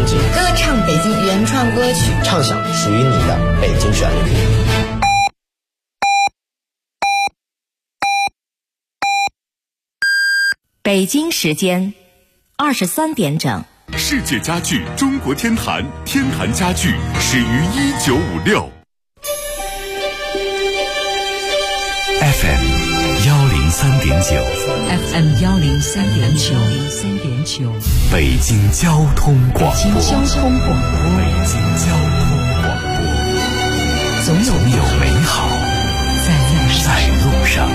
景， 歌唱北京原创歌曲， 畅想属于你的北京旋律。 北京时间23点整。 世界家具中国天坛，天坛家具始于1956。FM 103.9 FM 103.9 北京交通广播。 北京交通广播，总有美好在路上。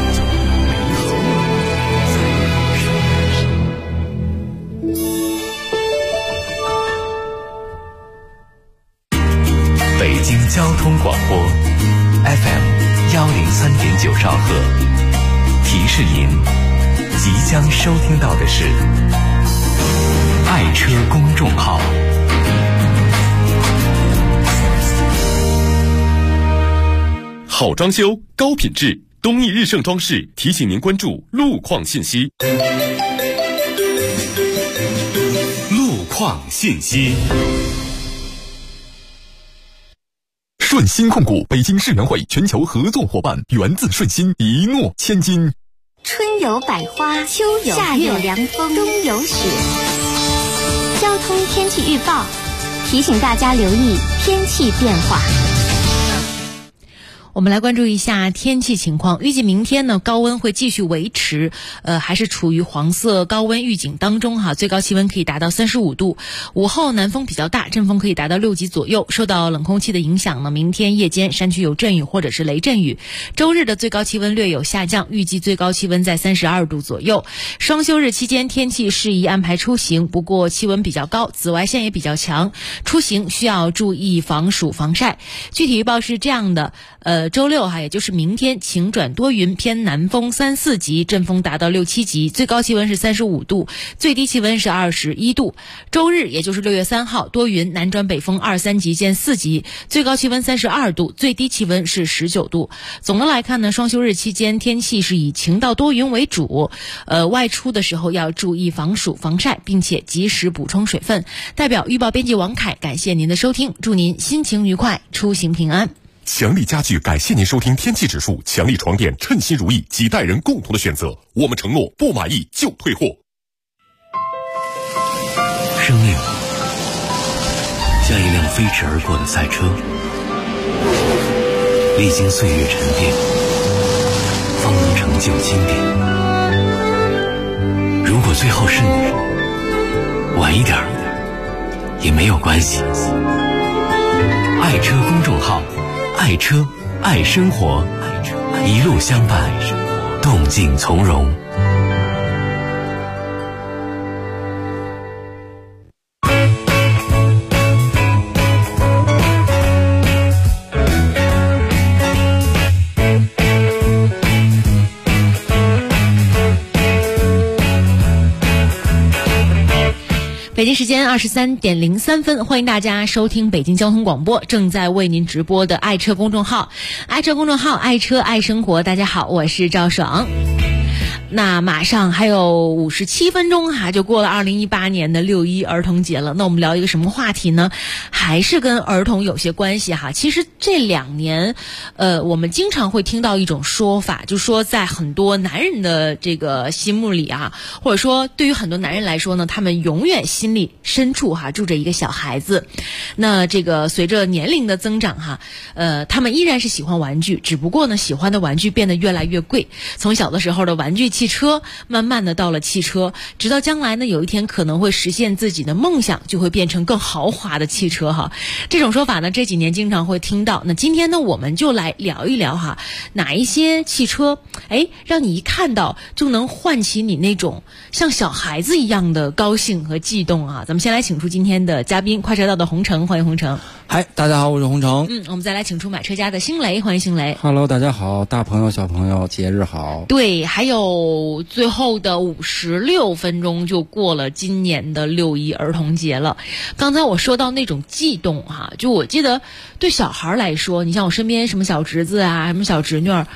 北京交通广播 FM 103.9兆赫，提示您即将收听到的是爱车公众号。好装修，高品质，东义日盛装饰提醒您关注路况信息。路况信息。顺鑫控股北京世园会全球合作伙伴，源自顺鑫，一诺千金。 春有百花，秋有夏有凉风，冬有雪。交通天气预报提醒大家留意天气变化。 我们来关注一下天气情况。预计明天呢，高温会继续维持，还是处于黄色高温预警当中哈。最高气温可以达到35度。午后南风比较大，阵风可以达到6级左右。受到冷空气的影响呢，明天夜间山区有阵雨或者是雷阵雨。周日的最高气温略有下降，预计最高气温在32度左右。双休日期间天气适宜安排出行，不过气温比较高，紫外线也比较强，出行需要注意防暑防晒。具体预报是这样的。周六也就是明天晴转多云，偏南风3、4级，阵风达到6、7级，最高气温是35度，最低气温是21度。周日也就是6月3号，多云，南转北风2、3级见4级，最高气温32度，最低气温是19度。总的来看呢，双休日期间天气是以晴到多云为主，外出的时候要注意防暑防晒，并且及时补充水分。代表预报编辑王凯感谢您的收听，祝您心情愉快，出行平安。 强力家具感谢您收听天气指数，强力床垫称心如意，几代人共同的选择，我们承诺不满意就退货。 生命像一辆飞驰而过的赛车，历经岁月沉淀，方能成就经典。如果最后是你，晚一点也没有关系。爱车公众号，爱车爱生活，一路相伴，动静从容。 北京时间23:03分，欢迎大家收听北京交通广播，正在为您直播的爱车公众号，爱车公众号，爱车爱生活。大家好，我是赵爽。那马上还有57分钟就过了2018年的6·1儿童节了。那我们聊一个什么话题呢？还是跟儿童有些关系其实这2年我们经常会听到一种说法，就是说在很多男人的这个心目里或者说对于很多男人来说呢，他们永远心里深处住着一个小孩子。那这个随着年龄的增长他们依然是喜欢玩具，只不过呢喜欢的玩具变得越来越贵。从小的时候的玩具汽车，慢慢的到了汽车，直到将来呢有一天可能会实现自己的梦想，就会变成更豪华的汽车这种说法呢这几年经常会听到。那今天呢我们就来聊一聊哪一些汽车让你一看到就能唤起你那种像小孩子一样的高兴和悸动咱们先来请出今天的嘉宾，快车道的洪城，欢迎洪城。 嗨，大家好，我是洪城。 我们再来请出买车家的星雷，欢迎星雷。 Hello， 大家好，大朋友小朋友节日好。 对，还有最后的56分钟就过了今年的6·1儿童节了。刚才我说到那种悸动就我记得对小孩来说，你像我身边什么小侄子什么小侄女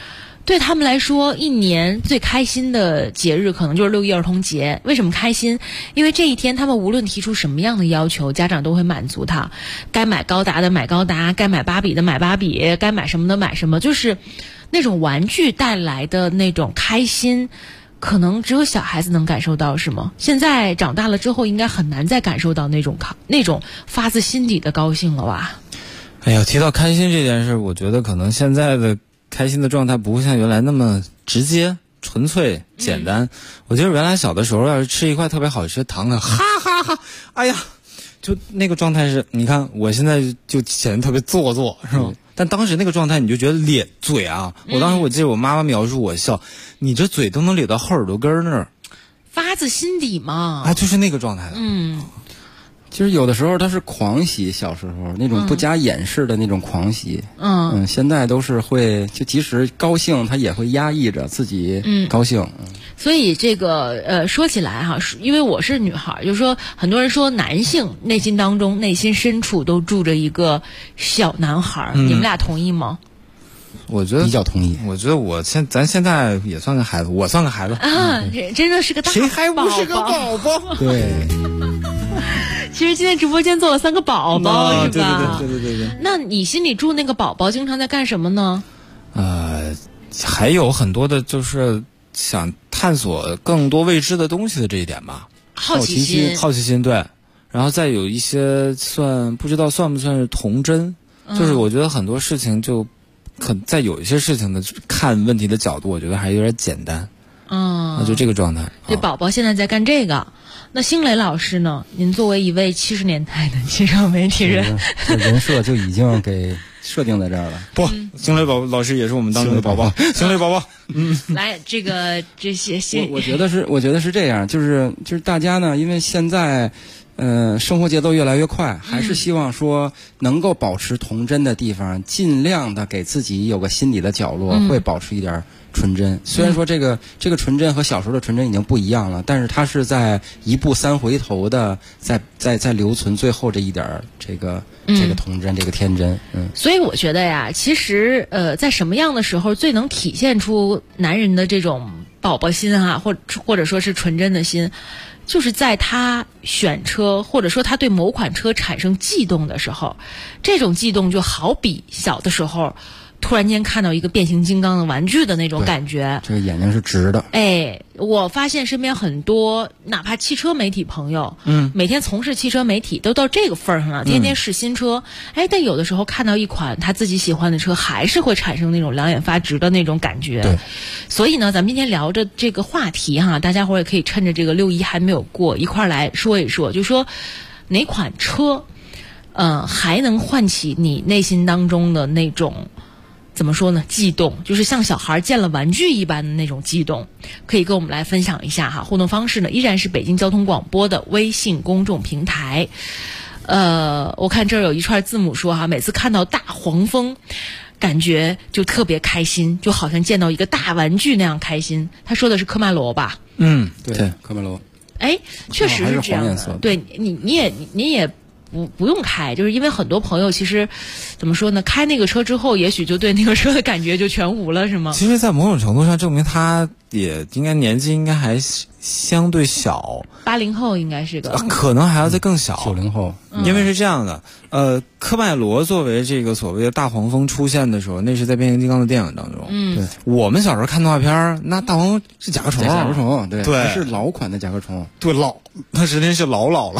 对他们来说，一年最开心的节日可能就是6一儿童节。为什么开心？因为这一天他们无论提出什么样的要求，家长都会满足他。该买高达的买高达，该买芭比的买芭比，该买什么的买什么，就是那种玩具带来的那种开心，可能只有小孩子能感受到，是吗？现在长大了之后，应该很难再感受到那种发自心底的高兴了吧？ 哎呀，提到开心这件事，我觉得可能现在的开心的状态不会像原来那么直接、纯粹、简单。我觉得原来小的时候，要是吃一块特别好吃的糖呢，哈哈哈，哎呀，就那个状态是，你看我现在就显得特别做作，是吧？但当时那个状态，你就觉得嘴啊，我记得我妈妈描述我笑，你这嘴都能咧到后耳朵根那儿， 发自心底嘛， 啊，就是那个状态的。 其实有的时候他是狂喜，小时候那种不加掩饰的那种狂喜，现在都是会，就即使高兴，他也会压抑着自己高兴。 所以这个说起来哈，因为我是女孩，就是说很多人说男性内心当中、内心深处都住着一个小男孩，你们俩同意吗？ 我觉得比较同意。 我觉得咱现在也算个孩子，我算个孩子啊，真的是个大宝宝， 谁还不是个宝宝？ 对。 其实今天直播间做了3个宝宝，是吧？ 对。 那你心里住那个宝宝经常在干什么呢？ 还有很多的就是想探索更多未知的东西的这一点吧。 好奇心，对。然后再有一些不知道算不算是童真，就是我觉得很多事情在有一些事情的看问题的角度，我觉得还有点简单。就这个状态。 这宝宝现在在干这个。那星雷老师呢？您作为一位70年代的汽车媒体人， 人设就已经给设定在这儿了。 不，星雷老师也是我们当中的宝宝。星雷宝宝， 来这些， 我觉得是这样，就是大家呢，因为现在生活节奏越来越快，还是希望说能够保持童真的地方，尽量的给自己有个心理的角落，会保持一点纯真。虽然说这个纯真和小时候的纯真已经不一样了，但是它是在一步三回头的，在留存最后这一点这个童真，这个天真。 所以我觉得呀，其实在什么样的时候最能体现出男人的这种宝宝心啊，或者说是纯真的心，就是在他选车，或者说他对某款车产生悸动的时候。这种悸动就好比小的时候突然间看到一个变形金刚的玩具的那种感觉， 这个眼睛是直的。 我发现身边很多哪怕汽车媒体朋友，每天从事汽车媒体都到这个份上了，天天试新车。但有的时候看到一款他自己喜欢的车，还是会产生那种两眼发直的那种感觉。 对， 所以呢，咱们今天聊着这个话题哈，大家伙也可以趁着这个6一还没有过，一块来说一说，就说哪款车，还能唤起你内心当中的那种。怎么说呢？悸动，就是像小孩见了玩具一般的那种悸动，可以跟我们来分享一下哈。互动方式呢，依然是北京交通广播的微信公众平台。我看这儿有一串字母说哈，每次看到大黄蜂，感觉就特别开心，就好像见到一个大玩具那样开心。他说的是科迈罗吧？ 对，科迈罗。 确实是这样的。对，你也。不用开，就是因为很多朋友其实怎么说呢，开那个车之后也许就对那个车的感觉就全无了，是吗？ 其实在某种程度上证明他也应该年纪应该还相对小 ，80后应该是个， 可能还要再更小 ，90后。 因为是这样的，科迈罗作为这个所谓的大黄蜂出现的时候，那是在变形金刚的电影当中。 对， 我们小时候看动画片，那大黄蜂是甲壳虫， 对，是老款的甲壳虫， 对，那实际是老了。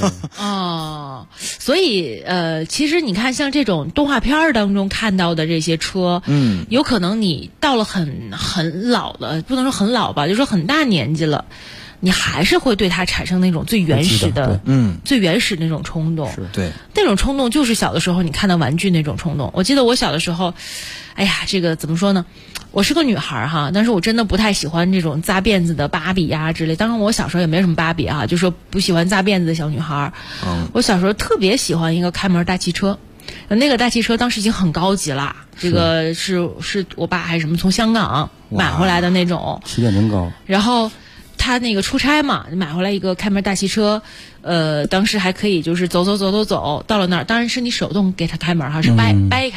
所以其实你看，像这种动画片当中看到的这些车，有可能你到了很老了，不能说很老吧，就说很大年纪了。你还是会对它产生那种最原始的，最原始那种冲动。 对， 那种冲动就是小的时候你看到玩具那种冲动。我记得我小的时候，这个怎么说呢？我是个女孩哈，但是我真的不太喜欢这种扎辫子的芭比呀之类。当然我小时候也没什么芭比啊，就说不喜欢扎辫子的小女孩。我小时候特别喜欢一个开门大汽车。那个大汽车当时已经很高级了，这个是我爸还是什么从香港买回来的那种， 起点真高。 然后他那个出差嘛，买回来一个开门大汽车，当时还可以就是走，到了那儿，当然是你手动给他开门哈，是掰开，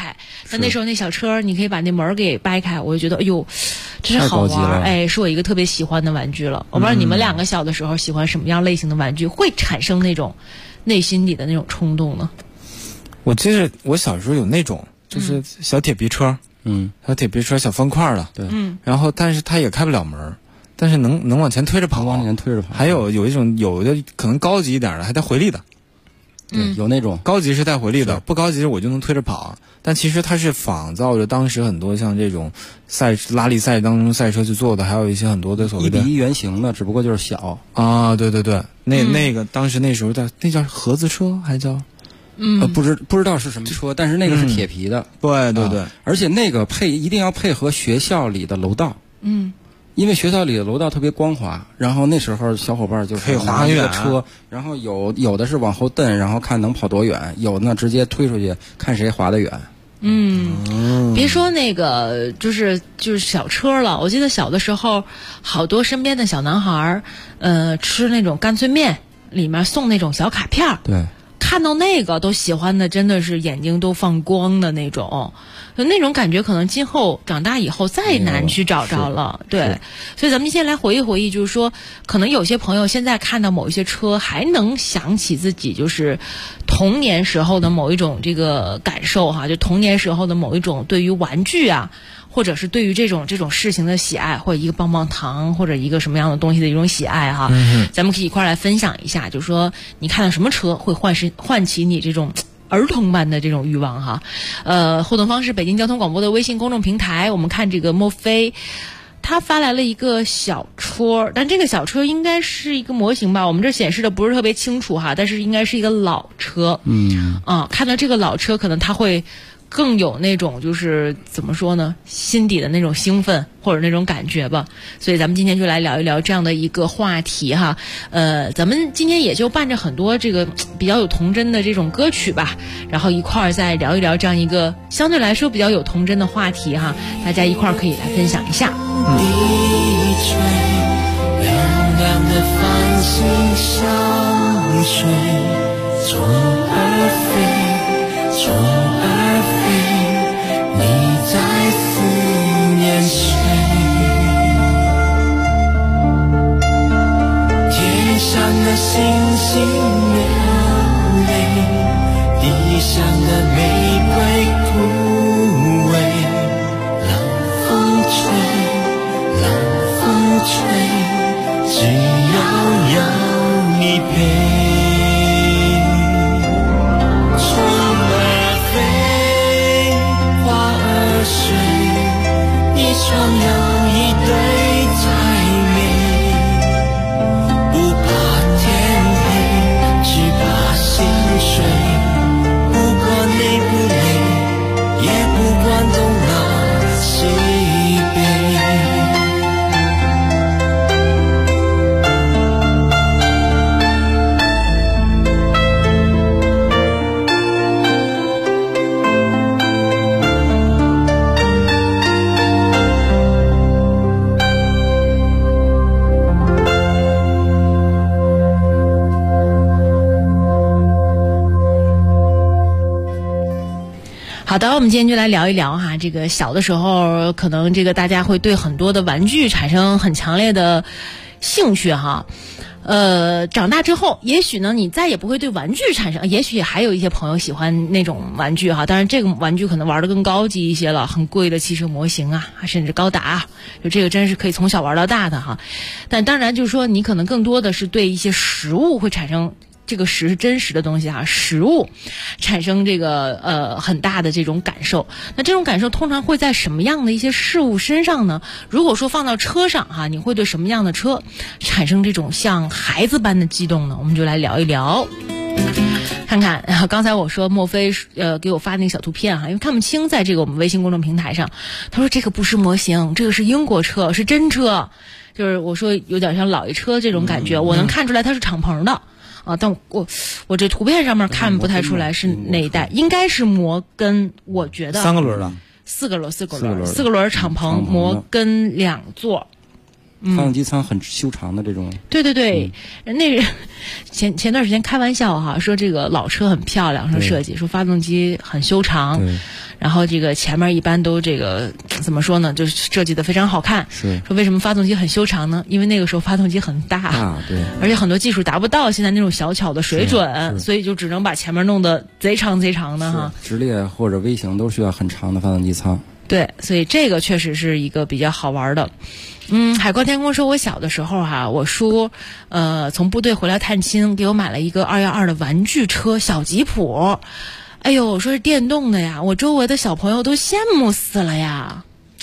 那时候那小车你可以把那门给掰开，我就觉得哎呦，这是好玩，哎，是我一个特别喜欢的玩具了。我不知道你们两个小的时候喜欢什么样类型的玩具，会产生那种内心里的那种冲动呢？ 我记得我小时候有那种，就是小铁皮车，小铁皮车小方块的， 对， 然后但是它也开不了门，但是能往前推着跑， 往前推着跑。 还有一种有的可能高级一点的还带回力的， 对，有那种高级是带回力的，不高级我就能推着跑。但其实它是仿造着当时很多像这种拉力赛当中赛车去做的，还有一些很多的所谓的 1:1原型的，只不过就是小啊，对对对，那个当时那时候那叫盒子车还叫。 不知道是什么车，但是那个是铁皮的， 对对对， 而且那个一定要配合学校里的楼道，因为学校里的楼道特别光滑，然后那时候小伙伴就是可以滑很远车，然后有的是往后蹬，然后看能跑多远，有呢直接推出去看谁滑得远。 别说那个就是小车了，我记得小的时候好多身边的小男孩吃那种干脆面里面送那种小卡片， 对， 看到那个都喜欢的真的是眼睛都放光的那种，那种感觉可能今后长大以后再难去找着了。对，所以咱们先来回忆回忆，就是说可能有些朋友现在看到某一些车还能想起自己就是童年时候的某一种这个感受哈，就童年时候的某一种对于玩具啊，或者是对于这种事情的喜爱，或者一个棒棒糖或者一个什么样的东西的一种喜爱哈，咱们可以一块来分享一下，就是说你看到什么车会唤起你这种儿童般的这种欲望哈。互动方式北京交通广播的微信公众平台，我们看这个莫非他发来了一个小车，但这个小车应该是一个模型吧，我们这显示的不是特别清楚哈，但是应该是一个老车。看到这个老车可能他会更有那种就是怎么说呢，心底的那种兴奋或者那种感觉吧。所以咱们今天就来聊一聊这样的一个话题哈。咱们今天也就伴着很多这个比较有童真的这种歌曲吧，然后一块儿再聊一聊这样一个相对来说比较有童真的话题哈，大家一块儿可以来分享一下。 亮亮的繁星相随，虫儿飞，虫儿飞，你在思念谁？天上的星星流泪，地上的玫瑰枯萎，冷风吹，冷风吹，只要有你陪。双有一对才美，不怕天黑，只怕心碎，不管累不累，也不管东南西北。 好的，我们今天就来聊一聊哈，这个小的时候可能这个大家会对很多的玩具产生很强烈的兴趣哈。长大之后，也许呢你再也不会对玩具产生，也许还有一些朋友喜欢那种玩具哈，当然这个玩具可能玩得更高级一些了，很贵的汽车模型啊，甚至高达啊，就这个真是可以从小玩到大的哈。但当然就是说你可能更多的是对一些食物会产生，这个食是真实的东西哈，食物产生这个很大的这种感受。那这种感受通常会在什么样的一些事物身上呢？如果说放到车上哈，你会对什么样的车产生这种像孩子般的激动呢？我们就来聊一聊。看看刚才我说莫非给我发那个小图片哈，因为看不清，在这个我们微信公众平台上，他说这个不是模型，这个是英国车，是真车，就是我说有点像老爷车这种感觉，我能看出来它是敞篷的。但我这图片上面看不太出来是哪一代，应该是摩根，我觉得 3个轮的， 四个轮敞篷摩根2座， 发动机舱很修长的这种。 对对对，那前段时间开玩笑哈，说这个老车很漂亮，说设计，说发动机很修长，然后这个前面一般都这个怎么说呢，就是设计的非常好看。 是说为什么发动机很修长呢？因为那个时候发动机很大， 对， 而且很多技术达不到现在那种小巧的水准，所以就只能把前面弄得贼长贼长的哈。 直列或者微型都需要很长的发动机舱。 对，所以这个确实是一个比较好玩的。海阔天空说，我小的时候哈，我叔从部队回来探亲，给我买了一个212的玩具车小吉普。哎呦，说是电动的呀，我周围的小朋友都羡慕死了呀。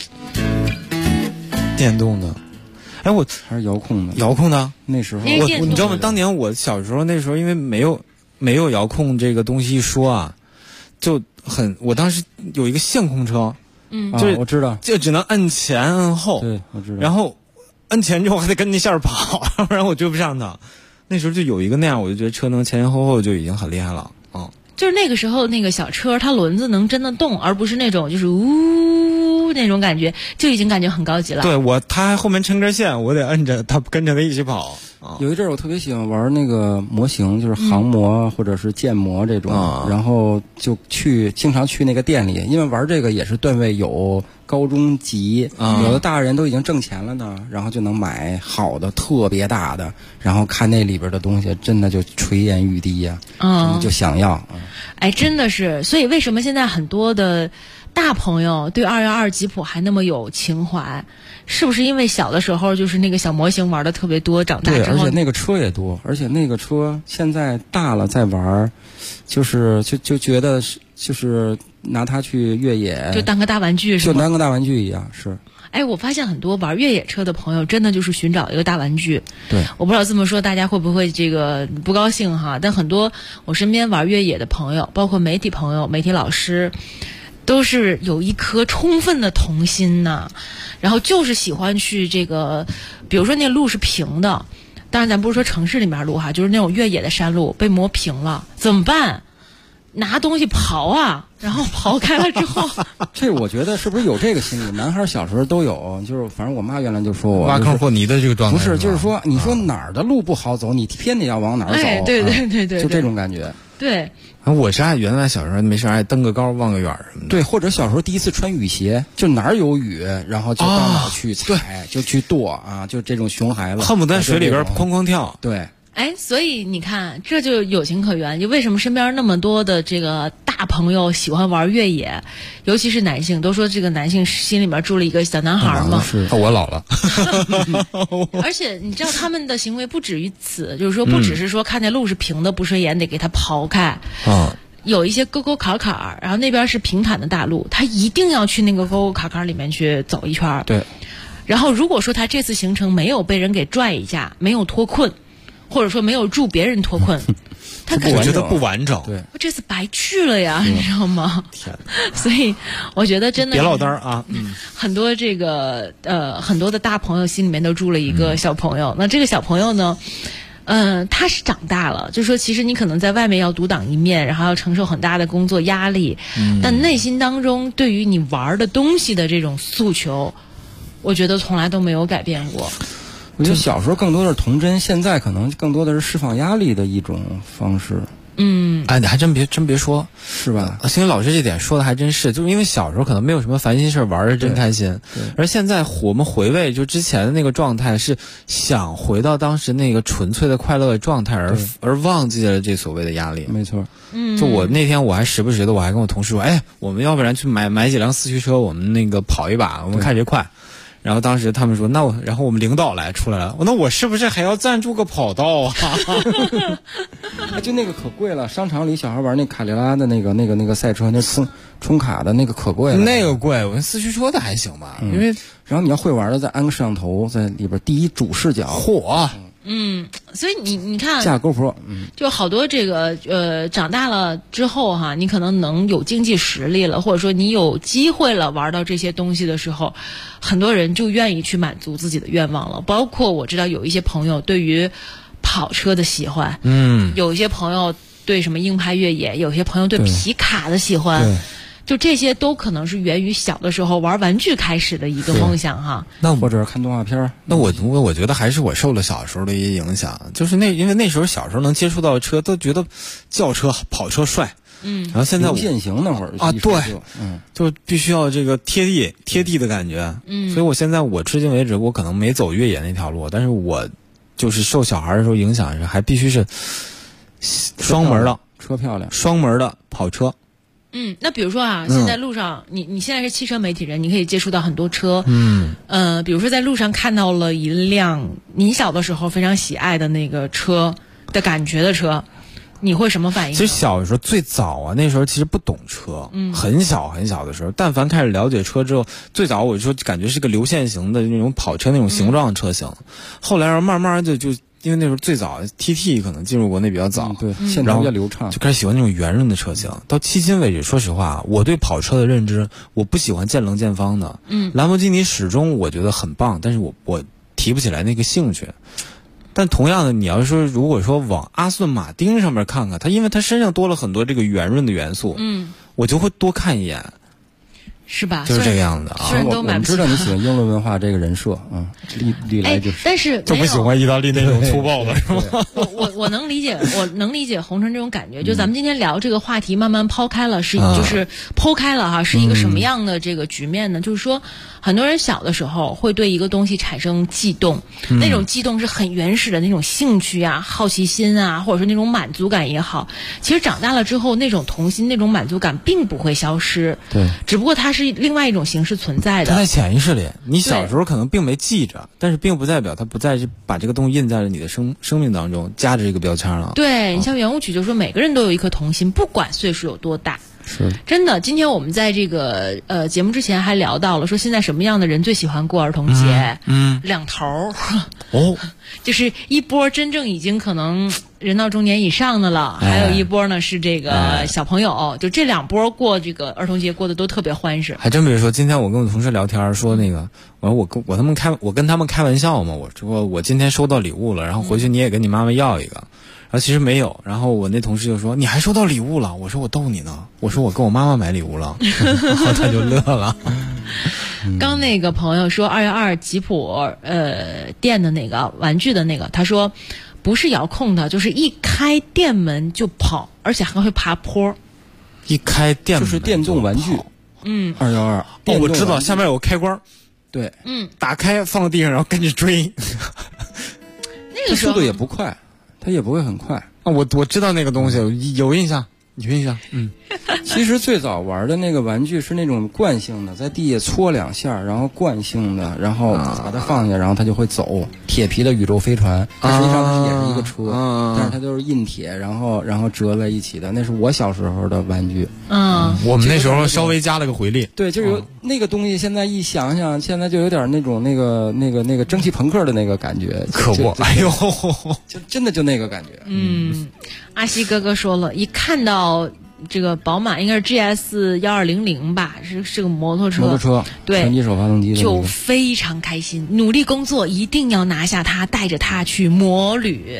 电动的，哎，我还是遥控的。 遥控的， 那时候你知道吗？当年我小时候那时候，因为没有遥控这个东西一说啊，我当时有一个线控车。就是我知道， 就只能摁前摁后， 对，我知道。 然后摁前之后还得跟那线跑，要不然我追不上它。那时候就有一个那样，我就觉得车能前前后后就已经很厉害了。 就是那个时候那个小车，它轮子能真的动，而不是那种就是呜那种感觉，就已经感觉很高级了。 对，它还后面撑根线，我得摁着它跟着它一起跑。 有一阵儿我特别喜欢玩那个模型，就是航模或者是建模这种，然后就经常去那个店里，因为玩这个也是段位有高中级，有的大人都已经挣钱了呢，然后就能买好的特别大的，然后看那里边的东西，真的就垂涎欲滴呀，就想要。 哎，真的是，所以为什么现在很多的大朋友对212吉普还那么有情怀？是不是因为小的时候就是那个小模型玩的特别多，长大之后对，而且那个车也多，而且那个车现在大了再玩，就觉得就是拿它去越野， 就当个大玩具是吗？ 就当个大玩具一样，是。 哎，我发现很多玩越野车的朋友真的就是寻找一个大玩具。 对， 我不知道这么说大家会不会这个不高兴哈？但很多我身边玩越野的朋友，包括媒体朋友、媒体老师，都是有一颗充分的童心呐，然后就是喜欢去这个，比如说那路是平的，当然咱不是说城市里面路哈，就是那种越野的山路被磨平了，怎么办？拿东西刨啊，然后刨开了之后， 这我觉得是不是有这个心理？男孩小时候都有，就是反正我妈原来就说我挖坑和泥的这个状态， 不是，就是说你说哪儿的路不好走，你偏得要往哪儿走， 哎，对对对对， 就这种感觉。 对， 我是原来小时候没事爱登个高望个远什么的。 对，或者小时候第一次穿雨鞋，就哪儿有雨，然后就到哪儿去踩，就去跺啊，就这种熊孩子， 恨不得在水里边哐哐跳。 对。 哎，所以你看，这就有情可原。就为什么身边那么多的这个大朋友喜欢玩越野，尤其是男性，都说这个男性心里面住了一个小男孩嘛。 是， 我老了。 而且你知道他们的行为不止于此，就是说不只是说看见路是平的不顺眼得给它刨开。有一些沟沟坎坎，然后那边是平坦的大路，他一定要去那个沟沟坎坎里面去走一圈。 对。 然后如果说他这次行程没有被人给拽一下，没有脱困。或者说没有助别人脱困，他我觉得不完整。 对， 我这次白去了呀，你知道吗？ 天， 所以我觉得真的别落单啊。 很多这个很多的大朋友心里面都住了一个小朋友。那这个小朋友呢，他是长大了，就是说其实你可能在外面要独当一面，然后要承受很大的工作压力，但内心当中对于你玩的东西的这种诉求，我觉得从来都没有改变过。 我觉得小时候更多的是童真，现在可能更多的是释放压力的一种方式。 哎，你还真别说， 是吧？ 星星老师这点说的还真是，就是因为小时候可能没有什么烦心事，玩的真开心。而现在我们回味就之前的那个状态，是想回到当时那个纯粹的快乐的状态，而忘记了这所谓的压力。 没错。 就我那天我还时不时的我还跟我同事说，哎，我们要不然去买几辆四驱车，我们那个跑一把，我们看谁快。然后当时他们说，然后我们领导出来了，那我是不是还要赞助个跑道啊？ 就那个可贵了，商场里小孩玩那卡列拉的那个赛车，那充卡的那个可贵了。 那个贵，我四驱车的还行吧，因为然后你要会玩的，再安个摄像头在里边，第一主视角， 嚯！ 所以你看， 架 GoPro， 就好多这个长大了之后哈，你可能能有经济实力了，或者说你有机会了玩到这些东西的时候，很多人就愿意去满足自己的愿望了。包括我知道有一些朋友对于跑车的喜欢，有一些朋友对什么硬派越野，有些朋友对皮卡的喜欢。 就这些都可能是源于小的时候玩玩具开始的一个梦想哈。 那或者看动画片。 那我觉得还是我受了小时候的一些影响，就是因为那时候小时候能接触到车，都觉得轿车、跑车帅。然后现在流线型那会儿啊，对，就必须要这个贴地的感觉。所以我现在至今为止，我可能没走越野那条路，但是我就是受小孩的时候影响是，还必须是双门的车漂亮， 双门的跑车。 那比如说啊，现在路上，你现在是汽车媒体人，你可以接触到很多车。比如说在路上看到了一辆你小的时候非常喜爱的那个车的感觉的车，你会什么反应？ 其实小的时候最早啊，那时候其实不懂车，很小很小的时候，但凡开始了解车之后，最早我就感觉是个流线型的那种跑车那种形状的车型，后来慢慢就因为那时候最早 TT 可能进入国内比较早， 对，线条比较流畅， 就开始喜欢那种圆润的车型。到迄今为止，说实话，我对跑车的认知，我不喜欢见棱见方的。兰博基尼始终我觉得很棒，但是我提不起来那个兴趣。但同样的，你要说如果说往阿斯顿马丁上面看看，它因为它身上多了很多这个圆润的元素，我就会多看一眼。 是吧？ 就是这个样子啊。 我们知道你喜欢英伦文化这个人设啊，历来就是。 但是就不喜欢意大利那种粗暴的，是吗？ 我能理解，红尘这种感觉。就咱们今天聊这个话题，慢慢抛开了，就是剖开了哈，是一个什么样的这个局面呢？就是说，很多人小的时候会对一个东西产生悸动，那种悸动是很原始的那种兴趣啊、好奇心啊，或者说那种满足感也好。其实长大了之后，那种童心、那种满足感并不会消失， 对， 只不过它是另外一种形式存在的。 它在潜意识里，你小时候可能并没记着，但是并不代表它不再是把这个东西印在了你的生命当中，加着这个标签了。 对，你像圆舞曲就说每个人都有一颗童心，不管岁数有多大。 是真的，今天我们在这个节目之前还聊到了，说现在什么样的人最喜欢过儿童节？两头哦， 就是一波真正已经可能人到中年以上的了，还有一波呢是这个小朋友，就这两波过这个儿童节过得都特别欢实。 还真别说，今天我跟我同事聊天说那个，我跟他们开玩笑嘛，我说我今天收到礼物了，然后回去你也跟你妈妈要一个。然后其实没有，然后我那同事就说你还收到礼物了，我说我逗你呢，我说我跟我妈妈买礼物了，然后他就乐了。 刚那个朋友说2月2吉普店的那个玩具的那个，他说不是遥控的，就是一开店门就跑，而且还会爬坡。 一开店门就是电动玩具。212。哦， 我知道下面有个开关。 对。 打开放地上，然后跟着追。 那个速度也不快。它也不会很快啊！我知道那个东西，有印象。 其实最早玩的那个玩具是那种惯性的，在地下搓2下，然后惯性的，然后把它放下，然后它就会走。铁皮的宇宙飞船，它实际上它也是一个车，但是它都是硬铁，然后折在一起的。那是我小时候的玩具。 我们那时候稍微加了个回力。 对，就是有那个东西。现在一想想，现在就有点那种那个蒸汽朋克的那个感觉。 可不，哎呦， 就真的就那个感觉。 阿西哥哥说了，一看到这个宝马应该是 GS1200吧，是个摩托车，对， 全机手发动机的就非常开心，努力工作，一定要拿下它，带着它去摩旅。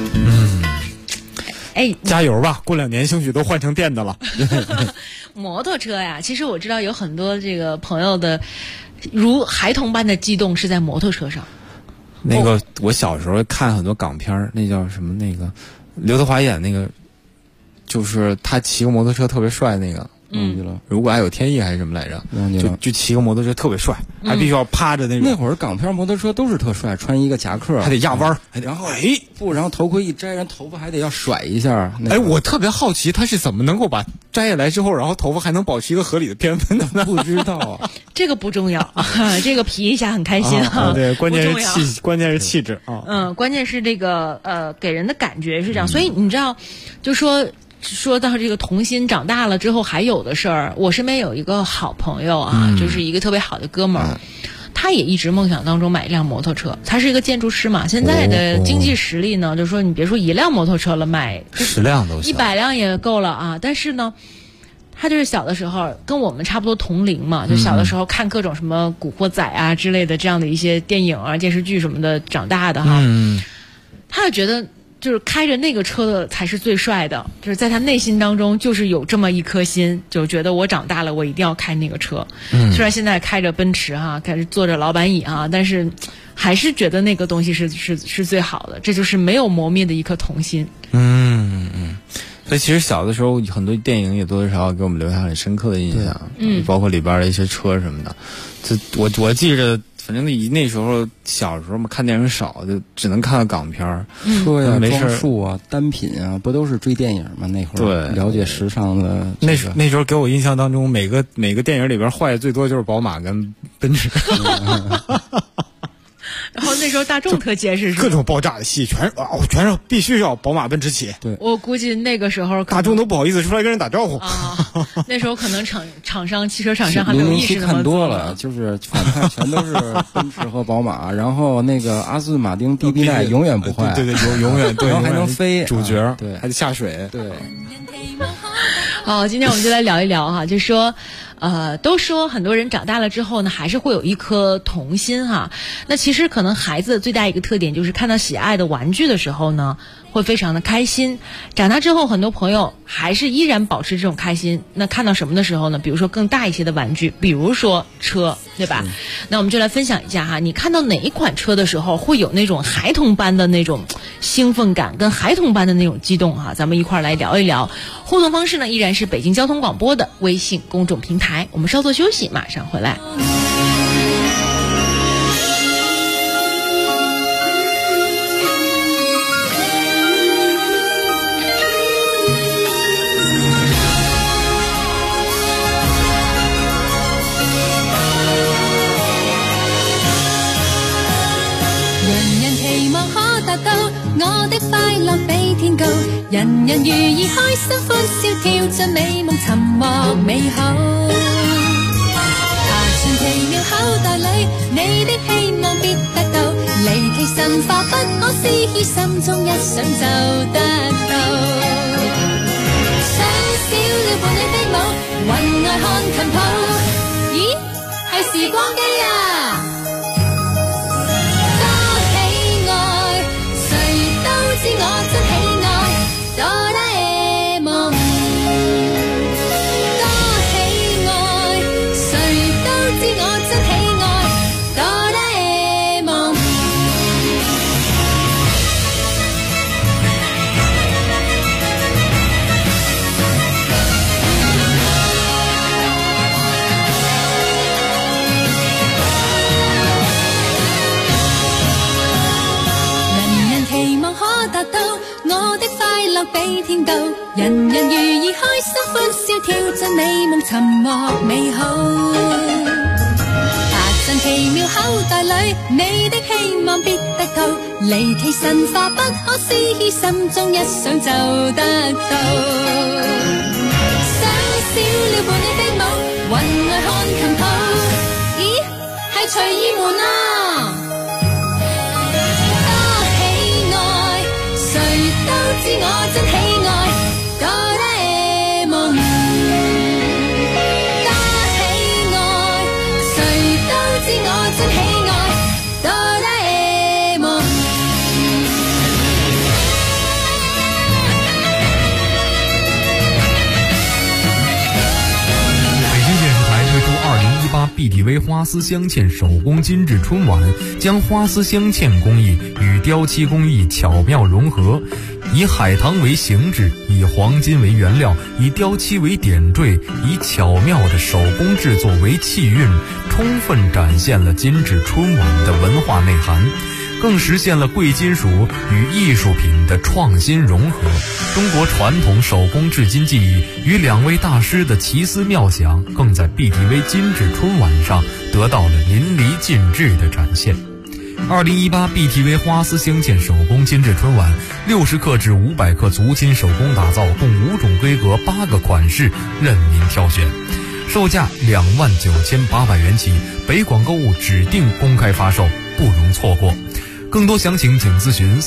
加油吧，过2年兴许都换成电的了。 摩托车呀，其实我知道有很多这个朋友的如孩童般的激动是在摩托车上。 那个我小时候看很多港片，那叫什么那个刘德华演那个，就是他骑个摩托车特别帅那个。如果爱有天意还是什么来着？就骑个摩托车特别帅，还必须要趴着那种。 那会儿港片摩托车都是特帅，穿一个夹克， 还得压弯， 然后然后头盔一摘，然后头发还得要甩一下。 我特别好奇他是怎么能够把摘下来之后，然后头发还能保持一个合理的偏分的呢？ 不知道啊， 这个不重要，这个皮一下很开心哈。 对，关键是气质啊。 关键是这个给人的感觉是这样，所以你知道，就说到这个童心长大了之后还有的事儿，我身边有一个好朋友啊，就是一个特别好的哥们儿，他也一直梦想当中买一辆摩托车。他是一个建筑师嘛，现在的经济实力呢，就是说你别说一辆摩托车了，买 10辆都行 ，100辆也够了啊。但是呢，他就是小的时候跟我们差不多同龄嘛，就小的时候看各种什么古惑仔啊之类的这样的一些电影啊、电视剧什么的长大的哈。他就觉得就是开着那个车的才是最帅的，就是在他内心当中就是有这么一颗心，就觉得我长大了我一定要开那个车。虽然现在开着奔驰哈，开始坐着老板椅哈，但是还是觉得那个东西是最好的，这就是没有磨灭的一颗童心。 所以其实小的时候很多电影也多多少少给我们留下很深刻的印象，包括里边的一些车什么的。我记着，反正那时候小时候嘛，看电影少，就只能看到港片儿。 车呀、 没事装束啊、单品啊，不都是追电影吗？那会儿对了解时尚的、 那时候给我印象当中，每个电影里边坏的最多就是宝马跟奔驰。 然后那时候大众特结实， 各种爆炸的戏全是必须要宝马奔驰起。 对， 我估计那个时候大众都不好意思出来跟人打招呼那时候可能厂商汽车厂商还没有意识那么看多了，就是反派全都是奔驰和宝马，然后那个阿斯顿马丁 DB9 永远不坏， 对，永远对， 然后还能飞， 主角对， 还得下水， 对。 好，今天我们就来聊一聊哈，就说。都说很多人长大了之后呢，还是会有一颗童心哈。那其实可能孩子最大一个特点就是看到喜爱的玩具的时候呢，会非常的开心。长大之后，很多朋友还是依然保持这种开心。那看到什么的时候呢？比如说更大一些的玩具，比如说车，对吧？那我们就来分享一下哈，你看到哪一款车的时候，会有那种孩童般的那种兴奋感，跟孩童般的那种激动哈。咱们一块儿来聊一聊。互动方式呢，依然是北京交通广播的微信公众平台。我们稍作休息，马上回来。 人人期望可達到我的快樂比天高，人人如意開心歡笑跳進美夢尋獲美好，爬進奇妙口袋裏，你的希望必得到，離奇神化不可思議，心中一想就得到，想少了伴你飛舞，雲外看琴譜，咦係時光機啊！知我真喜愛哆啦 A 夢，多喜愛，誰都知我真喜愛哆啦 A 夢。人人期望可達到我的快樂比天高，人人如意開心歡笑跳進美夢尋獲美好，爬進奇妙口袋裏，你的希望必得到，離奇神化不可思議，心中一想就得到，想少了伴你飛舞，雲外看琴譜，咦係隨意門啊！都知我真喜愛哆啦 A 夢，多喜愛，誰都知我真喜愛哆啦 A 夢。 北京电视台推出2018 BTV 花丝镶嵌手工精致春晚，将花丝镶嵌工艺与雕漆工艺巧妙融合，以海棠为形制，以黄金为原料，以雕漆为点缀，以巧妙的手工制作为气韵，充分展现了精致春晚的文化内涵，更实现了贵金属与艺术品的创新融合。中国传统手工制金技艺与两位大师的奇思妙想，更在 BTV 精致春晚上得到了淋漓尽致的展现。2018 BTV 花丝镶嵌手工精致春晚，60克至500克足金手工打造，共5种规格8个款式，任您挑选，售价29800元起，北广购物指定公开发售，不容错过。更多详情请咨询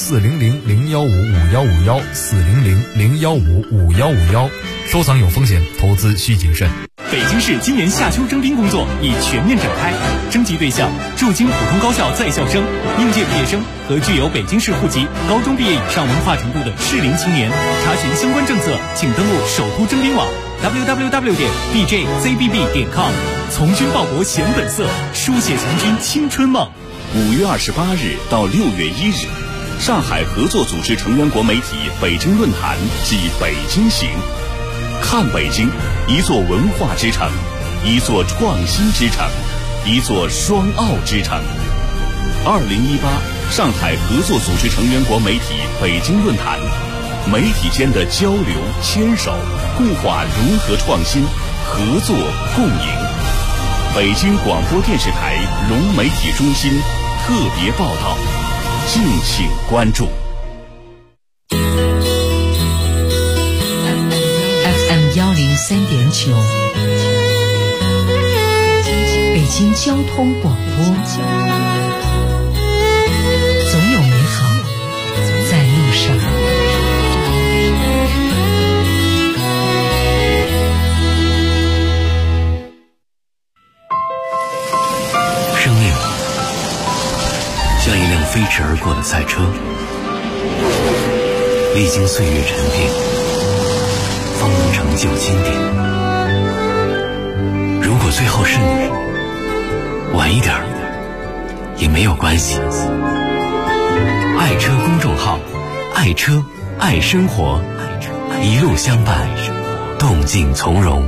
400-015-5151 400-015-5151。收藏有风险，投资需谨慎。 北京市今年夏秋征兵工作已全面展开，征集对象驻京普通高校在校生、应届毕业生和具有北京市户籍、高中毕业以上文化程度的适龄青年。查询相关政策，请登录首都征兵网 www.bjzbb.com。从军报国显本色，书写从军青春梦。 5月28日到6月1日，上海合作组织成员国媒体北京论坛暨北京行，看北京，一座文化之城，一座创新之城，一座双奥之城。2018上海合作组织成员国媒体北京论坛，媒体间的交流、牵手、固化融合创新，合作共赢。北京广播电视台融媒体中心特别报道，敬请关注。 FM 103.9，北京交通广播，总有美好在路上。 生命像一辆飞驰而过的赛车，历经岁月沉淀，方能成就经典。如果最后是你，晚一点也没有关系。爱车公众号，爱车爱生活，一路相伴，动静从容。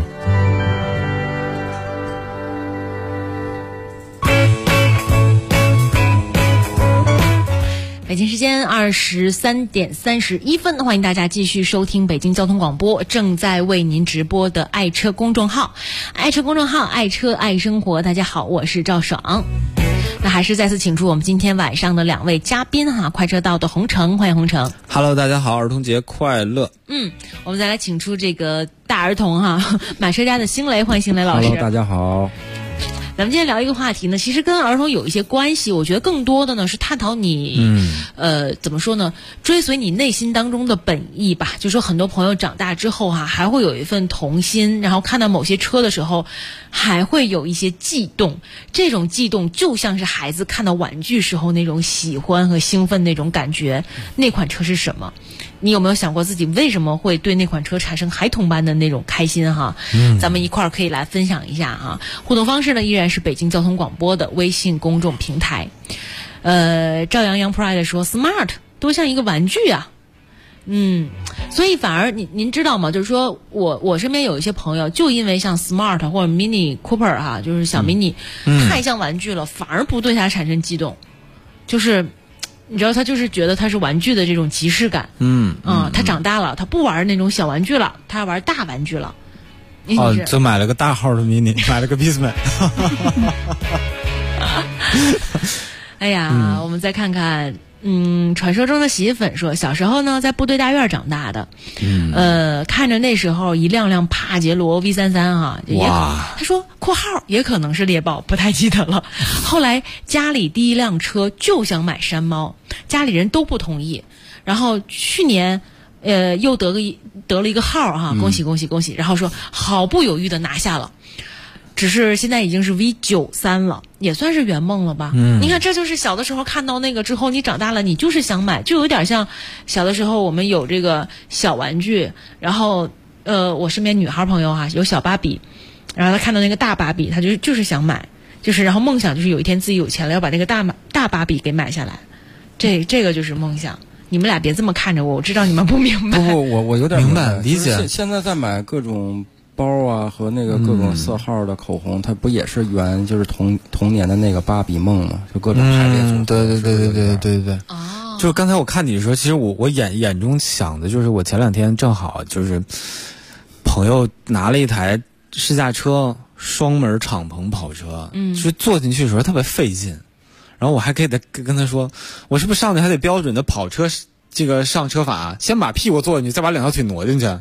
北京时间23点31分，欢迎大家继续收听北京交通广播正在为您直播的爱车公众号，爱车公众号，爱车爱生活。大家好，我是赵爽。那还是再次请出我们今天晚上的两位嘉宾哈，快车道的洪城，欢迎洪城。 Hello， 大家好，儿童节快乐。 我们再来请出这个大儿童哈，马车家的星雷，欢迎星雷老师。 Hello， 大家好。 咱们今天聊一个话题呢，其实跟儿童有一些关系，我觉得更多的呢是探讨你怎么说呢，追随你内心当中的本意吧。就说很多朋友长大之后哈，还会有一份童心，然后看到某些车的时候还会有一些悸动，这种悸动就像是孩子看到玩具时候那种喜欢和兴奋那种感觉。那款车是什么？你有没有想过自己为什么会对那款车产生孩童般的那种开心哈？咱们一块儿可以来分享一下哈。互动方式呢依然是北京交通广播的微信公众平台。赵阳洋 Pride 说 Smart 多像一个玩具啊。所以反而您知道吗？就是说我身边有一些朋友，就因为像 Smart 或者 Mini Cooper 哈，就是小 Mini 太像玩具了，反而不对它产生激动，就是你知道他就是觉得它是玩具的这种即视感。他长大了，他不玩那种小玩具了，他玩大玩具了。 就买了个大号的 mini， 买了个 Bisman。 哎呀，我们再看看，传说中的洗衣粉说，小时候呢在部队大院长大的，看着那时候一辆辆帕杰罗 V33 哈，他说括号也可能是猎豹，不太记得了。后来家里第一辆车就想买山猫，家里人都不同意，然后去年又得了一个号哈，恭喜恭喜恭喜，然后说毫不犹豫的拿下了。只是现在已经是 V93 了，也算是圆梦了吧。你看这就是小的时候看到那个之后，你长大了你就是想买，就有点像小的时候我们有这个小玩具，然后我身边女孩朋友哈有小芭比，然后她看到那个大芭比，她就是想买，就是然后梦想就是有一天自己有钱了要把那个大芭比给买下来，这个就是梦想。你们俩别这么看着我，我知道你们不明白。 不，我有点明白理解。 现在在买各种包啊和那个各种色号的口红，它不也是就是童年的那个芭比梦吗？就各种排列组合。 对。就是刚才我看你说，其实我眼中想的就是我前2天正好就是朋友拿了一台试驾车，双门敞篷跑车，就是坐进去的时候特别费劲。然后我还可以跟他说，我是不是上去还得标准的跑车这个上车法，先把屁股坐进去，再把2条腿挪进去。对。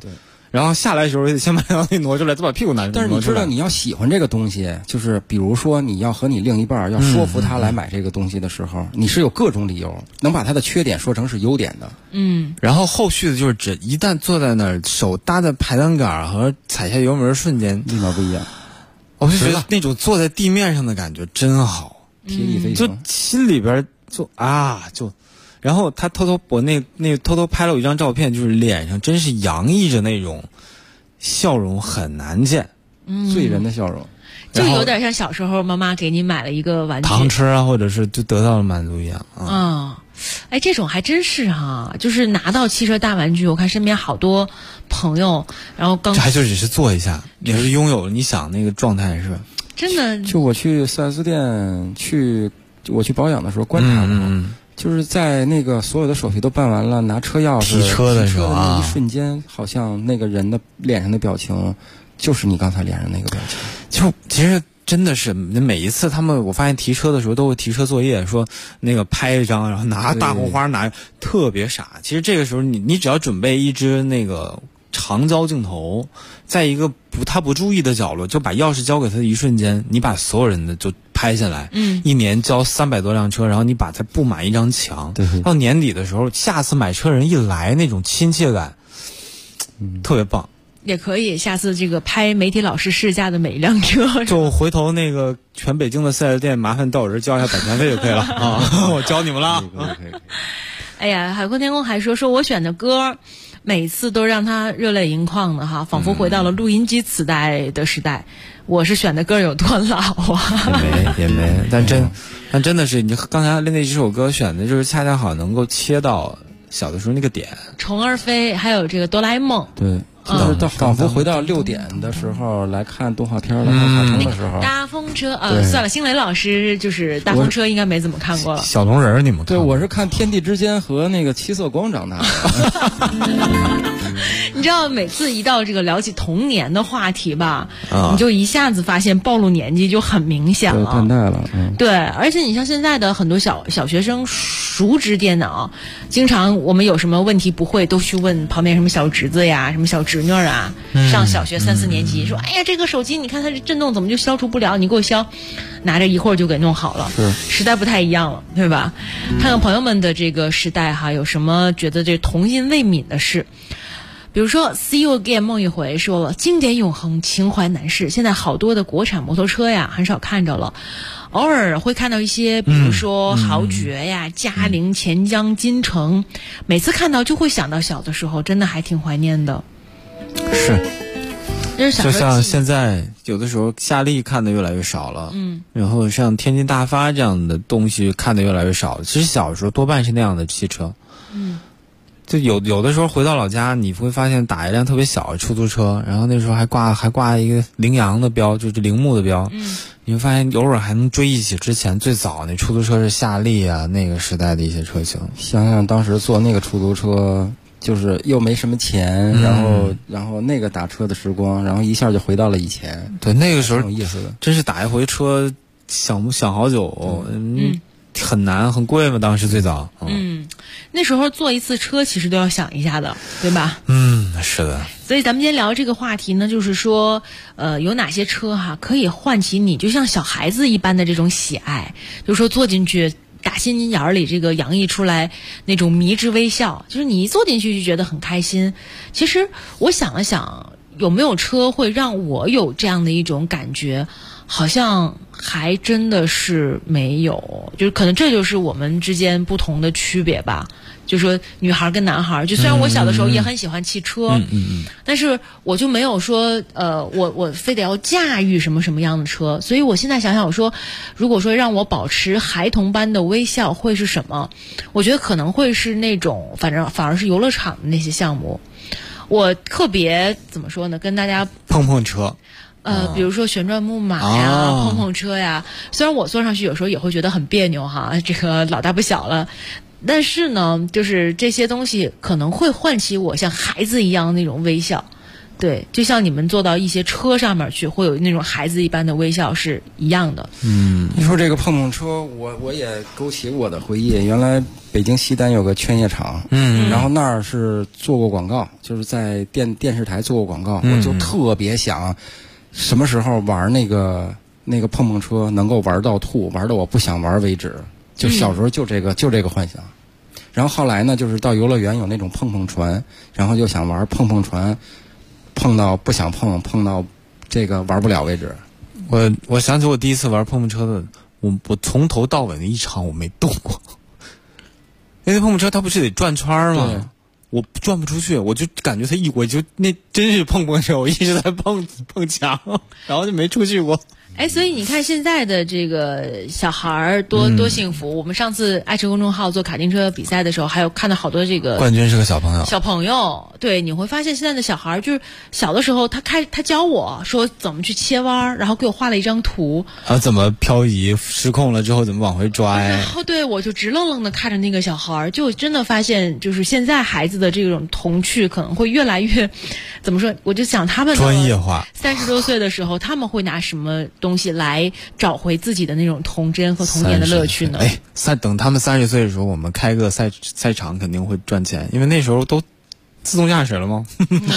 然后下来的时候也得先把两腿挪出来，再把屁股拿出来。 但是你知道，你要喜欢这个东西，就是比如说你要和你另一半要说服他来买这个东西的时候，你是有各种理由能把他的缺点说成是优点的。 然后后续的就是一旦坐在那儿，手搭在排档杆和踩下油门瞬间， 立马不一样。 我就觉得那种坐在地面上的感觉真好， 铁力飞行，就心里边就。然后他偷偷拍了我一张照片，就是脸上真是洋溢着那种笑容，很难见， 醉人的笑容， 就有点像小时候妈妈给你买了一个玩具糖吃啊，或者是就得到了满足一样哎，这种还真是哈，就是拿到汽车大玩具，我看身边好多朋友，然后这还就只是坐一下，也是拥有你想那个状态是吧？ 真的， 就我去4S店我去保养的时候观察过。就是在那个所有的手续都办完了，拿车钥匙提车的时候那一瞬间，好像那个人的脸上的表情，就是你刚才脸上那个表情。 就其实真的是每一次我发现提车的时候都会提车作业，说那个拍一张，然后拿大红花特别傻。其实这个时候你只要准备一支那个长焦镜头，在一个他不注意的角落，就把钥匙交给他的一瞬间，你把所有人的就拍下来。一年交300多辆车，然后你把它布满一张墙。 对， 到年底的时候，下次买车人一来，那种亲切感，特别棒。 也可以下次这个拍媒体老师试驾的每一辆车， 就回头那个全北京的4S店，麻烦到我这儿交一下版权费就可以了啊！我教你们了。 哎呀，海阔天空还说我选的歌每次都让他热泪盈眶的哈，仿佛回到了录音机磁带的时代。我是选的歌有多老啊？ 也没，但真的是你刚才那几首歌选的就是恰恰好能够切到小的时候那个点。 虫儿飞，还有这个哆啦 A 梦。 对。就是到仿佛回到6点的时候来看动画片来看卡通的时候。 大风车算了，星雷老师就是大风车应该没怎么看过了。 小龙人你们看？ 对，我是看天地之间和那个七色光长大的。 你知道每次一到这个聊起童年的话题吧，你就一下子发现暴露年纪就很明显了。 断代了。 对，而且你像现在的很多小学生熟知电脑，经常我们有什么问题不会都去问旁边什么小侄子呀，什么小侄女啊，上小学3、4年级，说哎呀这个手机你看它这震动怎么就消除不了，你给我消，拿着一会儿就给弄好了。时代不太一样了，对吧？看看朋友们的这个时代哈，有什么觉得这童音未泯的事？比如说 See You Again 梦一回说了，经典永恒，情怀难逝。现在好多的国产摩托车呀很少看着了，偶尔会看到一些比如说豪爵呀、嘉陵、钱江、金城，每次看到就会想到小的时候，真的还挺怀念的。 就像现在有的时候夏利看的越来越少了，然后像天津大发这样的东西看的越来越少了。其实小时候多半是那样的汽车，就有的时候回到老家，你会发现打一辆特别小的出租车，然后那时候还挂一个羚羊的标，就是铃木的标，你会发现偶尔还能追忆起之前最早那出租车是夏利啊那个时代的一些车型。 想想当时坐那个出租车。就是又没什么钱，然后那个打车的时光，然后一下就回到了以前。 对，那个时候有意思的， 真是打一回车想好久，很难很贵嘛，当时最早。 那时候坐一次车其实都要想一下的，对吧？ 是的。 所以咱们今天聊这个话题呢，就是说，有哪些车哈可以唤起你就像小孩子一般的这种喜爱，就是说坐进去。打心眼里这个洋溢出来那种迷之微笑，就是你一坐进去就觉得很开心。其实我想了想，有没有车会让我有这样的一种感觉，好像还真的是没有。就是可能这就是我们之间不同的区别吧。就说女孩跟男孩，就虽然我小的时候也很喜欢汽车，但是我就没有说我非得要驾驭什么什么样的车。所以我现在想想，我说如果说让我保持孩童般的微笑会是什么？我觉得可能会是那种反而是游乐场的那些项目。我特别怎么说呢？跟大家碰车。 比如说旋转木马呀、碰车呀，虽然我坐上去有时候也会觉得很别扭哈，这个老大不小了。但是呢，就是这些东西可能会唤起我像孩子一样那种微笑， 对，就像你们坐到一些车上面去，会有那种孩子一般的微笑是一样的。 你说这个碰碰车，我也勾起我的回忆。原来北京西单有个劝业场，然后那儿是做过广告，就是在电视台做过广告，我就特别想什么时候玩那个碰碰车能够玩到吐，玩到我不想玩为止。就小时候就这个幻想。然后后来呢，就是到游乐园有那种碰碰船，然后就想玩碰碰船，碰到不想碰到这个玩不了为止。 我想起我第一次玩碰碰车的，我从头到尾的一场我没动过。因为碰碰车它不是得转圈吗？我转不出去，我就感觉我就那真是碰碰车，我一直在碰墙，然后就没出去过。 所以你看现在的这个小孩儿多幸福。我们上次爱车公众号做卡丁车比赛的时候，还有看到好多这个冠军是个小朋友。对，你会发现现在的小孩儿就是小的时候他教我说怎么去切弯，然后给我画了一张图， 怎么漂移失控了之后怎么往回拽。 然后对我就直愣愣的看着那个小孩儿，就真的发现就是现在孩子的这种童趣可能会越来越怎么说，我就想他们专业化。 30多岁的时候他们会拿什么东西来找回自己的那种童真和童年的乐趣呢？ 等他们30岁的时候，我们开个赛场肯定会赚钱，因为那时候都自动驾驶了吗？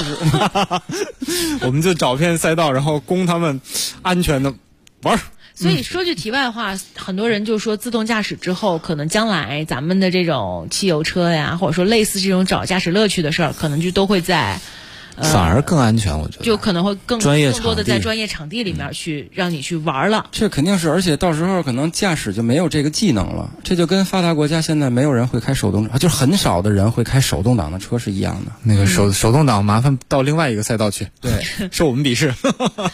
我们就找片赛道，然后供他们安全的玩。 所以说句题外话，很多人就说自动驾驶之后，可能将来咱们的这种汽油车呀，或者说类似这种找驾驶乐趣的事儿，可能就都会在反而更安全，我觉得就可能会更多的在专业场地里面去让你去玩了。 这肯定是，而且到时候可能驾驶就没有这个技能了。这就跟发达国家现在没有人会开手动，就是很少的人会开手动挡的车是一样的。 那个手动挡麻烦到另外一个赛道去， 对， 是我们鄙视。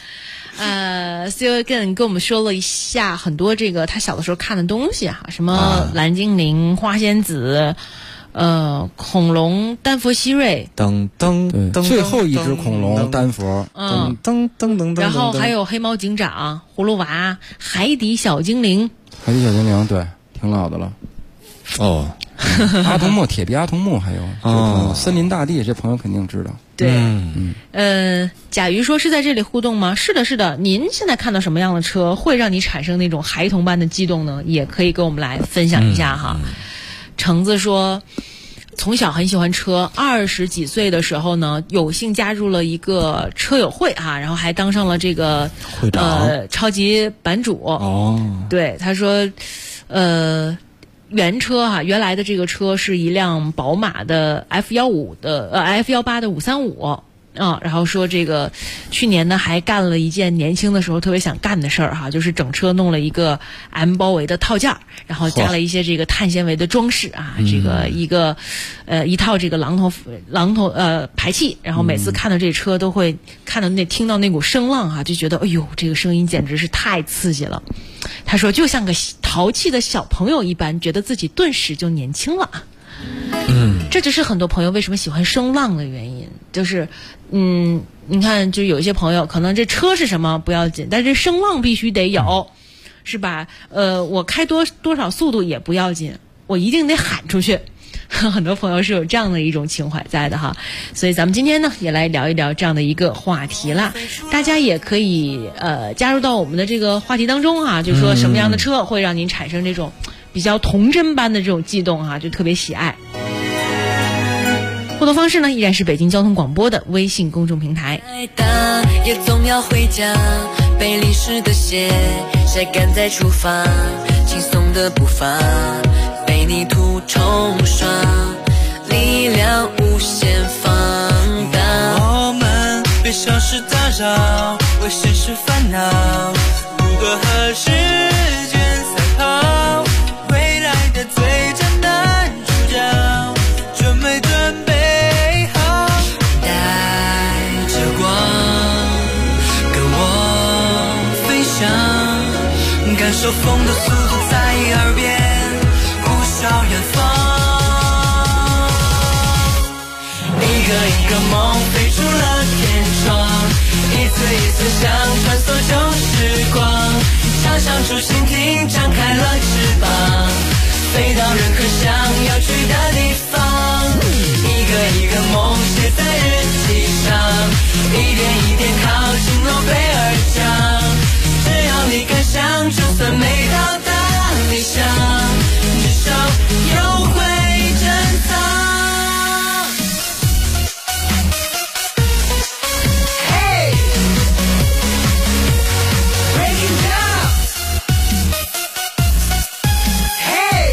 CEO Again 跟我们说了一下很多这个他小的时候看的东西啊，什么蓝精灵、花仙子。恐龙丹佛希瑞， 最后一只恐龙丹佛， 然后还有黑猫警长、葫芦娃、海底小精灵， 对，挺老的了。阿童木、铁臂阿童木，还有森林大地，这朋友肯定知道。 对，甲鱼说是在这里互动吗？是的。您现在看到什么样的车会让你产生那种孩童般的激动呢？也可以跟我们来分享一下哈。橙子说从小很喜欢车，20几岁的时候呢有幸加入了一个车友会啊，然后还当上了这个会长超级版主。对，他说原来的这个车是一辆宝马的 F18 的535然后说这个去年呢还干了一件年轻的时候特别想干的事儿哈，就是整车弄了一个 M 包围的套件，然后加了一些这个碳纤维的装饰啊，这个一套这个榔头排气，然后每次看到这车都会听到那股声浪哈，就觉得哎呦这个声音简直是太刺激了。他说就像个淘气的小朋友一般，觉得自己顿时就年轻了。这就是很多朋友为什么喜欢声浪的原因，就是你看就有一些朋友可能这车是什么不要紧，但是声浪必须得有，是吧？我开多少速度也不要紧，我一定得喊出去。很多朋友是有这样的一种情怀在的哈，所以咱们今天呢也来聊一聊这样的一个话题啦。大家也可以加入到我们的这个话题当中啊，就是说什么样的车会让您产生这种比较童真般的这种悸动啊，就特别喜爱。互动方式呢依然是北京交通广播的微信公众平台。 也总要回家，被淋湿的鞋晒干再出发，轻松的步伐被泥土冲刷，力量无限放大。我们被小事打扰，为世事烦恼，如何和时间赛跑，未来的最佳男主角准没准备好，带着光跟我飞翔，感受风的速度在耳边呼啸远方，一个梦飞出了天窗，一次一次想穿梭旧时光，想象出蜻蜓张开了翅膀，飞到任何想要去的地方，一个一个梦写在日记上，一点一点靠近诺贝尔奖。只要你敢想，就算没到达理想，至少有会珍藏。Hey, breaking down. Hey,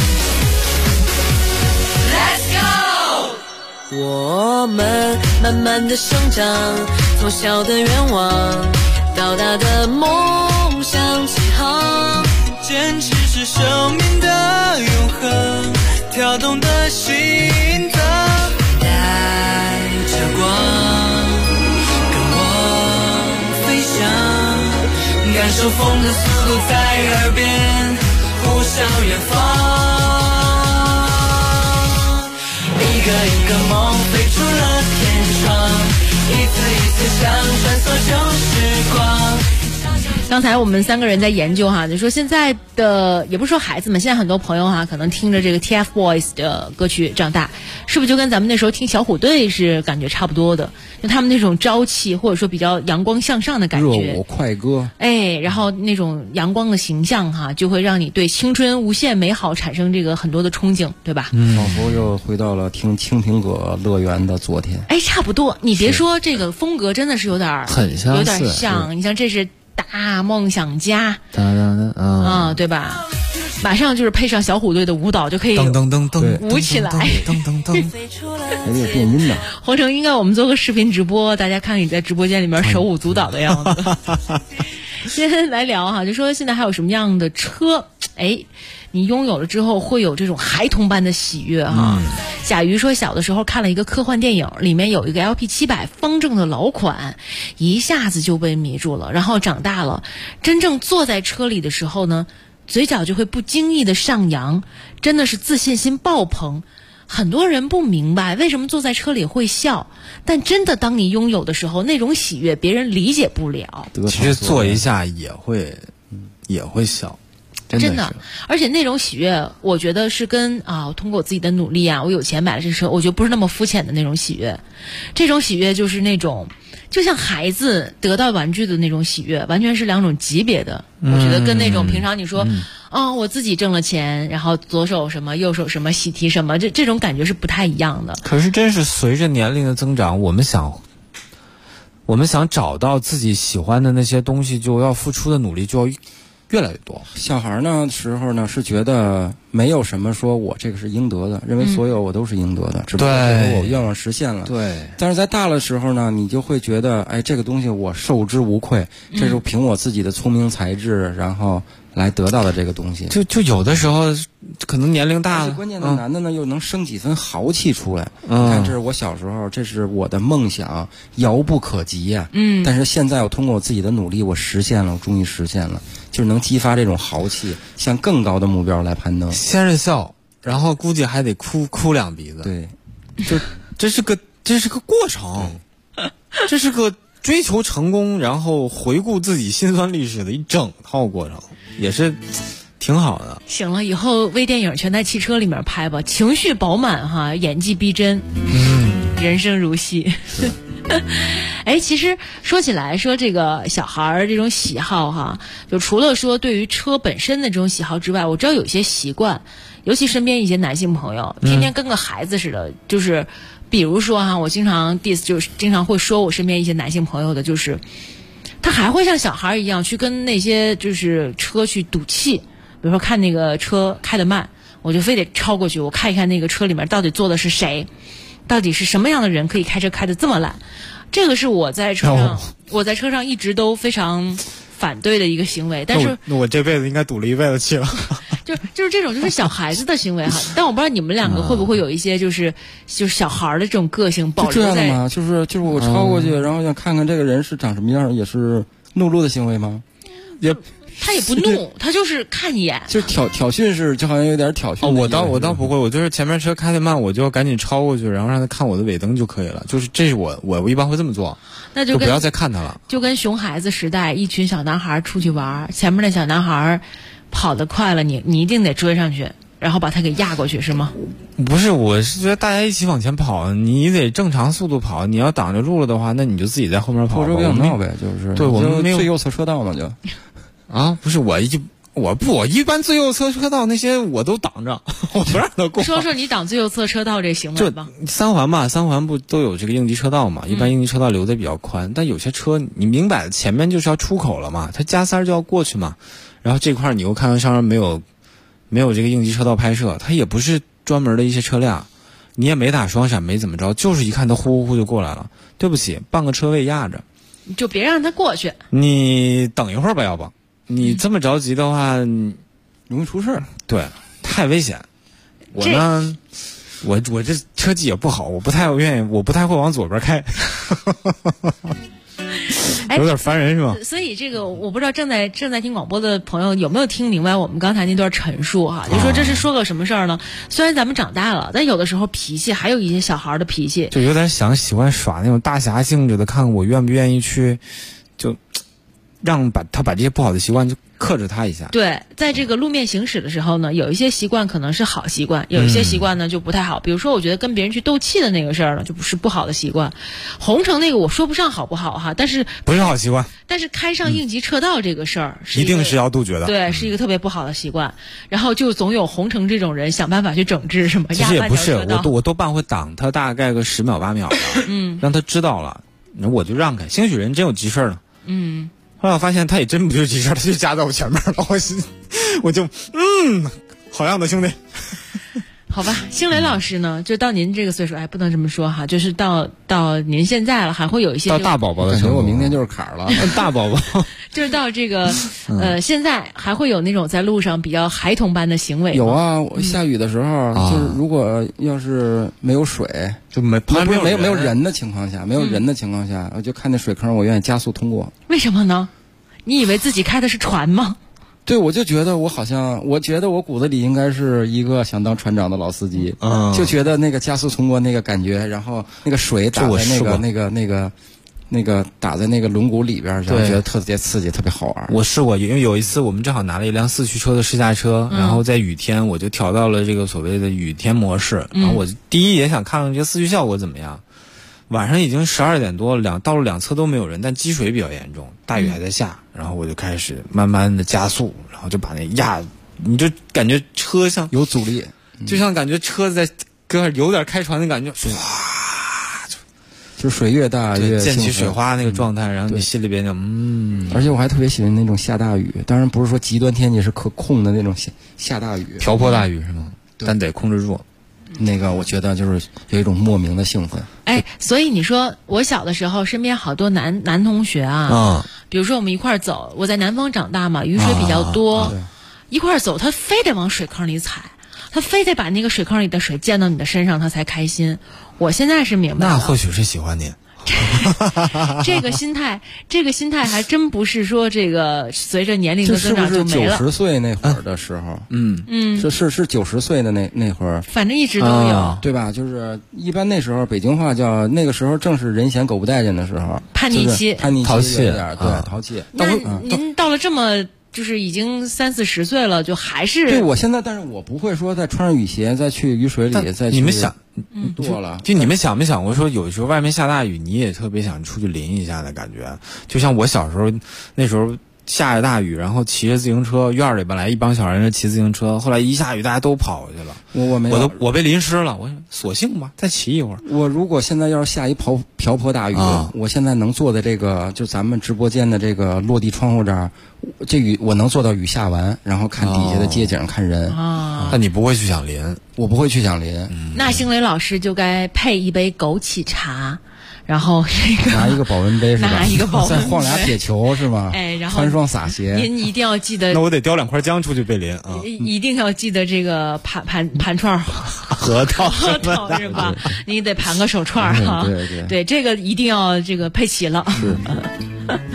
let's go. 我们慢慢的生长，从小的愿望到大的梦想起航，坚持是生命的永恒，跳动的心脏，带着光跟我飞翔，感受风的速度在耳边呼啸远方。一个一个梦飞出了天窗，一次一次想穿梭旧时光。 刚才我们3个人在研究哈，就说现在的也不是说孩子们，现在很多朋友哈，可能听着这个 TFBOYS 的歌曲长大，是不是就跟咱们那时候听小虎队是感觉差不多的？就他们那种朝气，或者说比较阳光向上的感觉， 热舞快歌， 哎，然后那种阳光的形象哈，就会让你对青春无限美好产生这个很多的憧憬，对吧？ 仿佛又回到了听青苹果乐园的昨天。 哎，差不多。你别说这个风格真的是有点很相似， 有点像。你像这是大梦想家，对吧？马上就是配上小虎队的舞蹈就可以舞起来， 还得有电音呢。 黄成，应该我们做个视频直播，大家看你在直播间里面手舞足蹈的样子。先来聊哈，就说现在还有什么样的车，哎，你拥有了之后会有这种孩童般的喜悦哈。贾瑜说小的时候看了一个科幻电影，里面有一个 LP700方正的老款，一下子就被迷住了。然后长大了，真正坐在车里的时候呢，嘴角就会不经意的上扬，真的是自信心爆棚。很多人不明白为什么坐在车里会笑，但真的当你拥有的时候，那种喜悦别人理解不了。 其实坐一下也会笑。 真的，而且那种喜悦，我觉得是跟通过我自己的努力啊，我有钱买了这车，我觉得不是那么肤浅的那种喜悦。这种喜悦就是那种，就像孩子得到玩具的那种喜悦，完全是2种级别的。我觉得跟那种平常你说，我自己挣了钱，然后左手什么，右手什么，喜提什么，这种感觉是不太一样的。 可是真是随着年龄的增长，我们想找到自己喜欢的那些东西，就要付出的努力就要越来越多。 小孩呢时候呢是觉得没有什么说我这个是应得的，认为所有我都是应得的，只不过我愿望实现了。 对。 但是在大了时候呢，你就会觉得，哎，这个东西我受之无愧，这是凭我自己的聪明才智，然后来得到的这个东西。 就有的时候可能年龄大了， 关键的男的呢又能生几分豪气出来。你看，这是我小时候，这是我的梦想，遥不可及呀。但是现在我通过我自己的努力，我实现了，我终于实现了。就是能激发这种豪气，向更高的目标来攀登。 先是笑，然后估计还得哭2鼻子。 对， 就这是个过程，这是个追求成功，然后回顾自己辛酸历史的一整套过程，也是挺好的。 行了，以后微电影全在汽车里面拍吧，情绪饱满哈，演技逼真，人生如戏。哎，其实说起来，说这个小孩儿这种喜好哈，就除了说对于车本身的这种喜好之外，我知道有些习惯，尤其身边一些男性朋友，天天跟个孩子似的，就是比如说哈，我经常 diss， 就是经常会说我身边一些男性朋友的，就是他还会像小孩一样去跟那些就是车去赌气，比如说看那个车开得慢，我就非得超过去，我看一看那个车里面到底坐的是谁。到底是什么样的人可以开车开得这么烂？这个是我在车上一直都非常反对的一个行为。但是我这辈子应该赌了一辈子气了。 就是这种就是小孩子的行为哈。但我不知道你们2个会不会有一些就是小孩的这种个性保留在。 就这样的吗？就是我超过去，然后想看看这个人是长什么样，也是怒路的行为吗？ 他也不怒，他就是看一眼， 就是挑衅式，就好像有点挑衅。 我倒不会，我就是前面车开得慢，我就赶紧超过去，然后让他看我的尾灯就可以了。就是这是我一般会这么做， 那就不要再看他了。 就跟熊孩子时代，一群小男孩出去玩，前面的小男孩跑得快了，你一定得追上去。 然后把它给压过去是吗？ 不是，我是觉得大家一起往前跑，你得正常速度跑。你要挡着路了的话，那你就自己在后面跑。 后车变道呗，就是对，我们没有最右侧车道嘛，就啊，不是我一般最右侧车道那些我都挡着，我不让他过。 说说你挡最右侧车道这行为吧。 三环不都有这个应急车道嘛？一般应急车道留的比较宽，但有些车你明摆前面就是要出口了嘛，它加塞就要过去嘛。然后这块你又看到上面没有这个应急车道拍摄，它也不是专门的一些车辆，你也没打双闪，没怎么着，就是一看它呼呼呼就过来了。对不起，半个车位压着， 你就别让它过去。 你等一会儿吧，要不你这么着急的话， 容易出事。 对，太危险。我呢，我这车技也不好，我不太会往左边开。有点烦人是吧？ 所以这个我不知道正在听广播的朋友有没有听明白我们刚才那段陈述哈？就说这是说个什么事儿呢？虽然咱们长大了，但有的时候脾气还有一些小孩的脾气， 就有点喜欢耍那种大侠性质的，看我愿不愿意去，就让他把这些不好的习惯就克制他一下。 对，在这个路面行驶的时候呢，有一些习惯可能是好习惯，有一些习惯呢就不太好。比如说，我觉得跟别人去斗气的那个事儿呢，就不是不好的习惯。红橙那个我说不上好不好哈，但是不是好习惯。 但是开上应急车道这个事儿， 一定是要杜绝的。 对，是一个特别不好的习惯。然后就总有红橙这种人想办法去整治，什么其实也不是，我多半会挡他大概个10秒8秒的，让他知道了，我就让开。兴许人真有急事了，后来我发现他也真不是急事，他就夹在我前面了，我就好样的兄弟。 好吧，星雷老师呢，就到您这个岁数，不能这么说哈，就是到您现在了，还会有一些到大宝宝的时候， 我明天就是坎儿了。 大宝宝就是到这个现在还会有那种在路上比较孩童般的行为吗？ 有啊，我下雨的时候，就是如果要是没有水， 就没有人的情况下，我就看那水坑，我愿意加速通过。 为什么呢？你以为自己开的是船吗？ 对，我就觉得我觉得我骨子里应该是一个想当船长的老司机，就觉得那个加速通过那个感觉，然后那个水打在那个打在那个轮毂里边，然后觉得特别刺激，特别好玩。 我试过，因为有一次我们正好拿了一辆4驱车的试驾车，然后在雨天我就调到了这个所谓的雨天模式，然后我第一也想看看这个4驱效果怎么样。晚上已经12点多了，道路两侧都没有人，但积水比较严重，大雨还在下，然后我就开始慢慢的加速，然后就把那你就感觉车像有阻力， 就像感觉车在有点开船的感觉， 就水越大越溅起水花那个状态，然后你心里边就而且我还特别喜欢那种下大雨，当然不是说极端天气是可控的那种下大雨， 瓢泼大雨是吗？但得控制住。 那个我觉得就是有一种莫名的兴奋。 所以你说我小的时候身边好多男同学比如说我们一块儿走，我在南方长大嘛，雨水比较多，一块儿走他非得往水坑里踩，他非得把那个水坑里的水溅到你的身上他才开心。我现在是明白了， 那或许是喜欢你。 这个心态还真不是说这个随着年龄的增长就没了。 是90岁那会儿的时候，是90岁的那会儿， 反正一直都有， 对吧？就是一般那时候北京话叫那个时候正是人嫌狗不待见的时候， 叛逆期， 淘气， 对，淘气。 那您到了这么就是已经30、40岁了，就还是对我现在，但是我不会说再穿上雨鞋再去雨水里再去。 你们想多了， 就你们想没想过说，有时候外面下大雨，你也特别想出去淋一下的感觉？就像我小时候那时候下着大雨，然后骑着自行车，院里本来一帮小人骑自行车，后来一下雨大家都跑过去了，我被淋湿了，我索性吧再骑一会儿。 我如果现在要是下一瓢泼大雨，我现在能坐在这个就咱们直播间的这个落地窗户这儿，这雨我能做到雨下完，然后看底下的街景，看人。 那你不会去想淋？ 我不会去想淋。 那星雷老师就该配一杯枸杞茶。然后拿一个保温杯是吧？ 拿一个保温杯， 再晃俩铁球是吧？ 然后穿双洒鞋。 您一定要记得， 那我得叼2块姜出去被淋啊！ 一定要记得这个盘串核桃是吧？你得盘个手串哈。 对， 这个一定要这个配齐了。 是。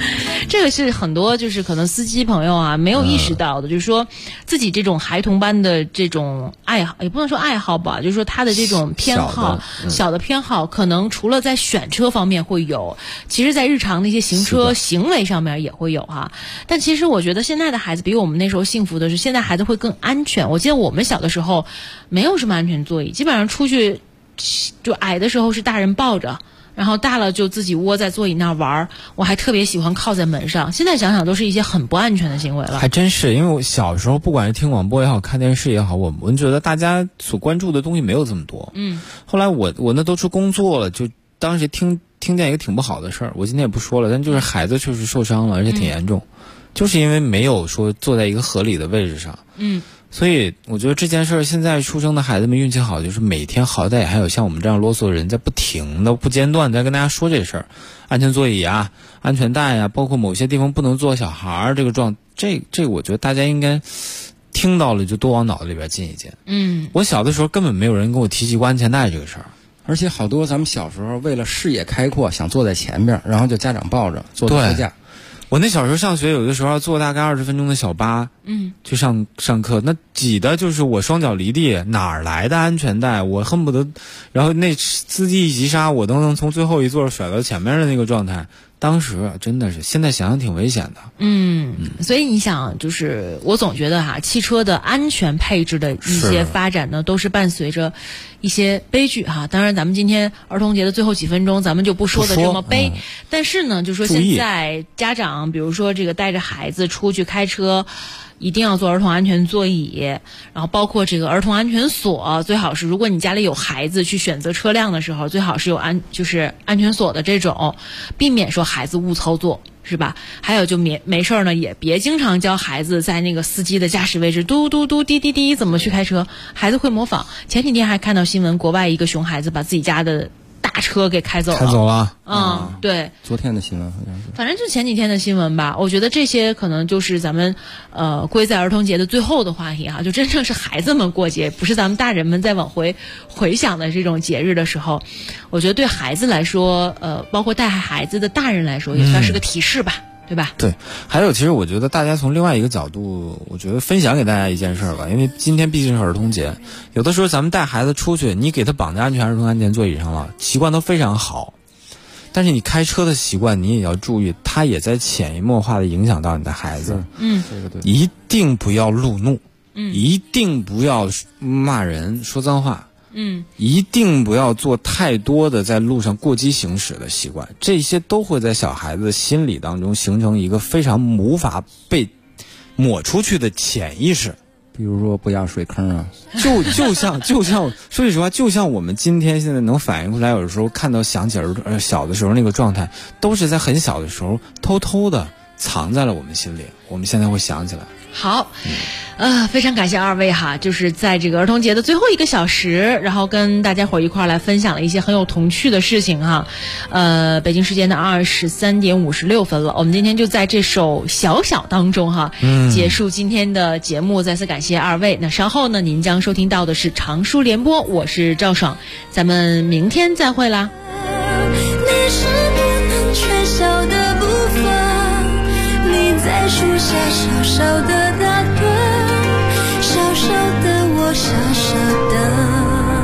这个是很多就是可能司机朋友啊没有意识到的，就是说自己这种孩童般的这种爱好，也不能说爱好吧，就是说他的这种偏好，小的偏好，可能除了在选车方面会有，其实在日常的一些行车行为上面也会有哈。但其实我觉得现在的孩子比我们那时候幸福的是，现在孩子会更安全。我记得我们小的时候没有什么安全座椅，基本上出去就矮的时候是大人抱着，然后大了就自己窝在座椅那玩。我还特别喜欢靠在门上，现在想想都是一些很不安全的行为了。 还真是，因为我小时候不管是听广播也好，看电视也好，我们觉得大家所关注的东西没有这么多。后来我那都是工作了，就当时听见一个挺不好的事儿，我今天也不说了，但就是孩子确实受伤了，而且挺严重，就是因为没有说坐在一个合理的位置上。所以我觉得这件事儿，现在出生的孩子们运气好，就是每天好歹还有像我们这样啰嗦的人在不停的不间断在跟大家说这事儿，安全座椅啊，安全带啊，包括某些地方不能坐小孩儿，这个我觉得大家应该听到了就多往脑子里边进一进。我小的时候根本没有人跟我提起过安全带这个事儿， 而且好多咱们小时候为了视野开阔，想坐在前边，然后就家长抱着坐副驾。 我那小时候上学，有的时候要坐大概20分钟的小巴，去上课，那挤的就是我双脚离地，哪来的安全带？我恨不得，然后那司机一急刹，我都能从最后一座甩到前面的那个状态。当时真的是，现在想想挺危险的。 所以你想，就是我总觉得汽车的安全配置的一些发展呢，都是伴随着一些悲剧哈。当然，咱们今天儿童节的最后几分钟，咱们就不说的这么悲。但是呢，就说现在家长，比如说这个带着孩子出去开车，一定要坐儿童安全座椅，然后包括这个儿童安全锁，最好是如果你家里有孩子去选择车辆的时候，最好是有安全锁的这种，避免说孩子误操作，是吧？还有就没事呢，也别经常教孩子在那个司机的驾驶位置嘟嘟嘟滴滴滴怎么去开车，孩子会模仿。前几天还看到新闻，国外一个熊孩子把自己家的大车给开走了。对， 昨天的新闻好像是， 反正就前几天的新闻吧。我觉得这些可能就是咱们归在儿童节的最后的话题哈，就真正是孩子们过节，不是咱们大人们在往回想的这种节日的时候，我觉得对孩子来说，包括带孩子的大人来说，也算是个提示吧。对吧？ 对，还有其实我觉得大家从另外一个角度，我觉得分享给大家一件事儿吧，因为今天毕竟是儿童节，有的时候咱们带孩子出去，你给他绑在儿童安全座椅上了，习惯都非常好，但是你开车的习惯你也要注意，他也在潜移默化的影响到你的孩子。 这个对， 一定不要路怒，一定不要骂人说脏话。一定不要做太多的在路上过激行驶的习惯，这些都会在小孩子心理当中形成一个非常无法被抹出去的潜意识。 比如说不压水坑啊， 就像说句实话，就像我们今天现在能反应出来，有的时候看到想起小的时候那个状态，都是在很小的时候偷偷的藏在了我们心里，我们现在会想起来。 好，非常感谢二位哈，就是在这个儿童节的最后1个小时，然后跟大家伙一块儿来分享了一些很有童趣的事情哈。北京时间的23点56分了，我们今天就在这首小小当中哈，结束今天的节目。再次感谢二位。那稍后呢，您将收听到的是常书联播，我是赵爽，咱们明天再会啦。 你是不能缺少的部分，你在树下小小的打盹，小小的我小小的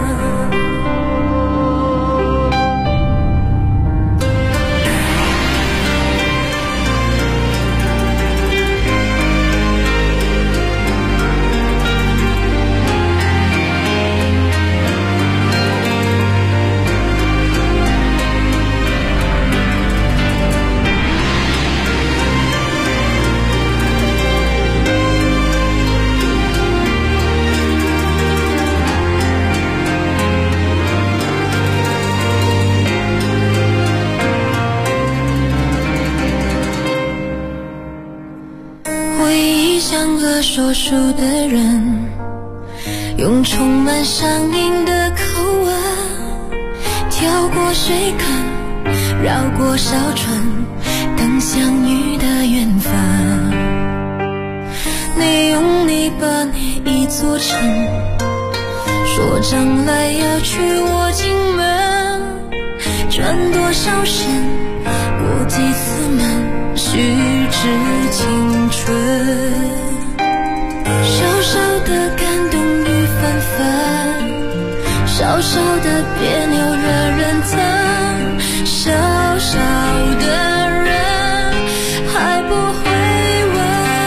像个说书的人，用充满乡音的口吻，跳过水坑，绕过小船，等相遇的缘分。你用泥巴捏一座城，说将来要娶我进门，转多少身，过几次门，许是青春。小小的感动雨纷纷，小小的别扭惹人疼，小小的人还不会问。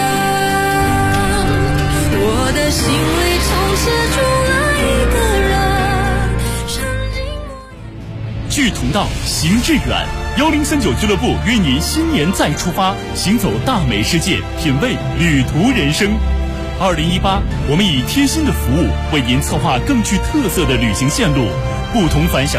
我的心里从此住了一个人，曾经距同道行致远，1039俱乐部约您新年再出发，行走大美世界，品味旅途人生。2018，我们以贴心的服务为您策划更具特色的旅行线路，不同凡响。